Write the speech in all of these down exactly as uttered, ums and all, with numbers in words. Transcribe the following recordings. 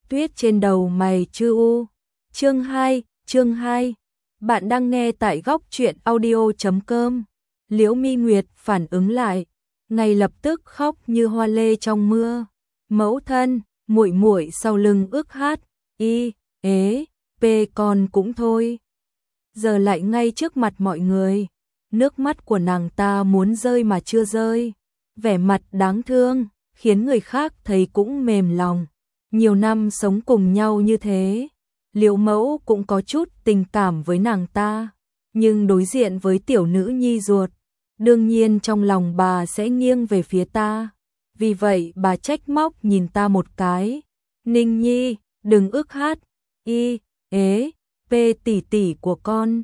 tuyết trên đầu mày chưa u. Chương hai, chương hai. Bạn đang nghe tại góc truyện audio chấm com. Liễu Mi Nguyệt phản ứng lại, ngay lập tức khóc như hoa lê trong mưa. Mẫu thân, muội muội sau lưng ước hát, y, ế, p con cũng thôi. Giờ lại ngay trước mặt mọi người, nước mắt của nàng ta muốn rơi mà chưa rơi. Vẻ mặt đáng thương, khiến người khác thấy cũng mềm lòng. Nhiều năm sống cùng nhau như thế, Liễu Mẫu cũng có chút tình cảm với nàng ta, nhưng đối diện với tiểu nữ nhi ruột, đương nhiên trong lòng bà sẽ nghiêng về phía ta. Vì vậy bà trách móc nhìn ta một cái. Ninh Nhi, đừng ức hát, y, ế, p tỷ tỷ của con.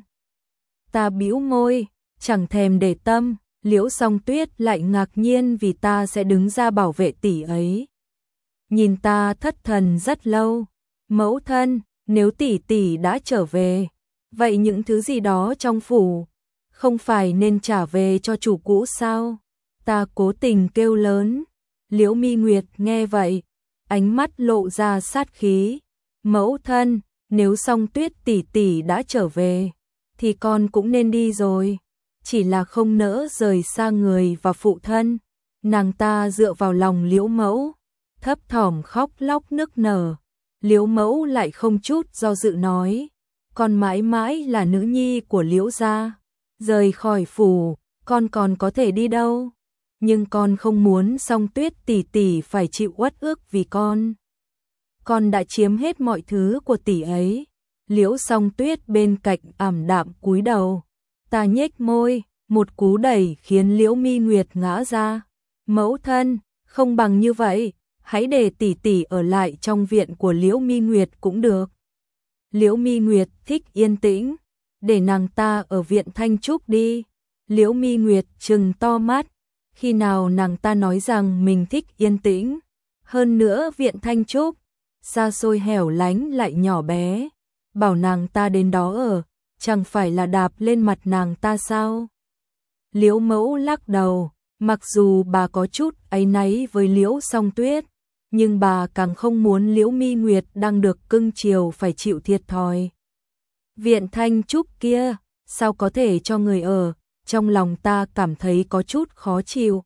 Ta bĩu môi, chẳng thèm để tâm. Liễu Song Tuyết lại ngạc nhiên vì ta sẽ đứng ra bảo vệ tỷ ấy. Nhìn ta thất thần rất lâu. Mẫu thân, nếu tỷ tỷ đã trở về, vậy những thứ gì đó trong phủ, không phải nên trả về cho chủ cũ sao? Ta cố tình kêu lớn. Liễu Mi Nguyệt nghe vậy, ánh mắt lộ ra sát khí. Mẫu thân, nếu Song Tuyết tỷ tỷ đã trở về, thì con cũng nên đi rồi. Chỉ là không nỡ rời xa người và phụ thân. Nàng ta dựa vào lòng Liễu Mẫu, thấp thỏm khóc lóc nức nở. Liễu Mẫu lại không chút do dự nói, con mãi mãi là nữ nhi của Liễu gia. Rời khỏi phủ, con còn có thể đi đâu? Nhưng con không muốn Song Tuyết tỷ tỷ phải chịu uất ức vì con. Con đã chiếm hết mọi thứ của tỷ ấy. Liễu Song Tuyết bên cạnh ảm đạm cúi đầu. Ta nhếch môi, một cú đẩy khiến Liễu Mi Nguyệt ngã ra. Mẫu thân, không bằng như vậy, hãy để tỷ tỷ ở lại trong viện của Liễu Mi Nguyệt cũng được. Liễu Mi Nguyệt thích yên tĩnh, để nàng ta ở viện Thanh Trúc đi. Liễu Mi Nguyệt trừng to mắt, khi nào nàng ta nói rằng mình thích yên tĩnh. Hơn nữa viện Thanh Trúc, xa xôi hẻo lánh lại nhỏ bé, bảo nàng ta đến đó ở, chẳng phải là đạp lên mặt nàng ta sao? Liễu Mẫu lắc đầu, mặc dù bà có chút áy náy với Liễu Song Tuyết, nhưng bà càng không muốn Liễu Mi Nguyệt đang được cưng chiều phải chịu thiệt thòi. Viện Thanh Trúc kia, sao có thể cho người ở? Trong lòng ta cảm thấy có chút khó chịu.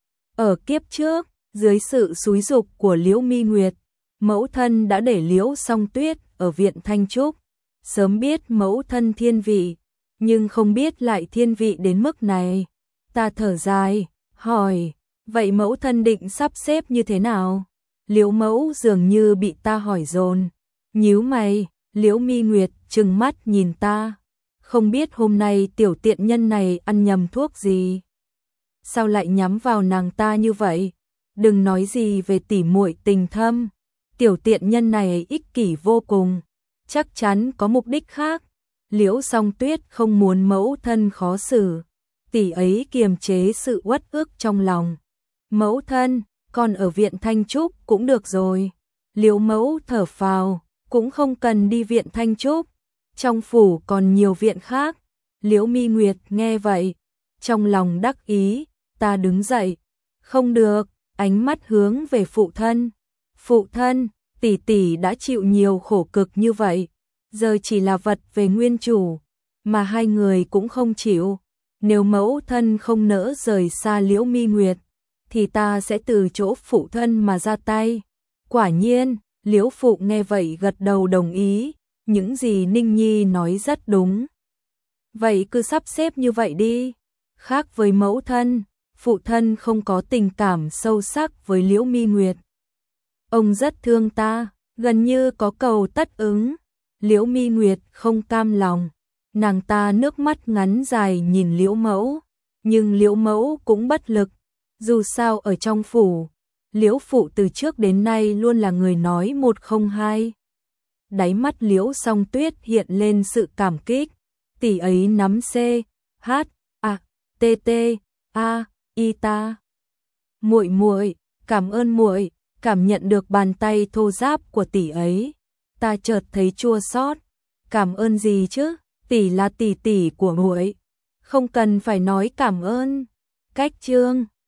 Ở kiếp trước, dưới sự xúi giục của Liễu Mi Nguyệt, mẫu thân đã để Liễu Song Tuyết ở viện Thanh Trúc. Sớm biết mẫu thân thiên vị, nhưng không biết lại thiên vị đến mức này. Ta thở dài, hỏi, vậy mẫu thân định sắp xếp như thế nào? Liễu Mẫu dường như bị ta hỏi dồn, nhíu mày. Liễu Mi Nguyệt trừng mắt nhìn ta, không biết hôm nay tiểu tiện nhân này ăn nhầm thuốc gì, sao lại nhắm vào nàng ta như vậy? Đừng nói gì về tỉ muội tình thâm, tiểu tiện nhân này ích kỷ vô cùng, chắc chắn có mục đích khác. Liễu Song Tuyết không muốn mẫu thân khó xử, tỷ ấy kiềm chế sự uất ức trong lòng. Mẫu thân, con ở viện Thanh Trúc cũng được rồi. Liễu Mẫu thở phào, cũng không cần đi viện Thanh Trúc, trong phủ còn nhiều viện khác. Liễu Mi Nguyệt nghe vậy, trong lòng đắc ý. Ta đứng dậy, không được, ánh mắt hướng về phụ thân. Phụ thân, tỷ tỷ đã chịu nhiều khổ cực như vậy, giờ chỉ là vật về nguyên chủ, mà hai người cũng không chịu. Nếu mẫu thân không nỡ rời xa Liễu Mi Nguyệt, thì ta sẽ từ chỗ phụ thân mà ra tay. Quả nhiên, Liễu phụ nghe vậy gật đầu đồng ý, những gì Ninh Nhi nói rất đúng. Vậy cứ sắp xếp như vậy đi. Khác với mẫu thân, phụ thân không có tình cảm sâu sắc với Liễu Mi Nguyệt. Ông rất thương ta, gần như có cầu tất ứng. Liễu Mi Nguyệt không cam lòng, nàng ta nước mắt ngắn dài nhìn Liễu Mẫu, nhưng Liễu Mẫu cũng bất lực. Dù sao ở trong phủ, Liễu phụ từ trước đến nay luôn là người nói một không hai. Đáy mắt Liễu Song Tuyết hiện lên sự cảm kích, tỷ ấy nắm C, H, A, T T, A, I ta. Muội muội, cảm ơn muội. Cảm nhận được bàn tay thô ráp của tỷ ấy, ta chợt thấy chua xót. Cảm ơn gì chứ, tỷ là tỷ tỷ của muội, không cần phải nói cảm ơn. Cách chương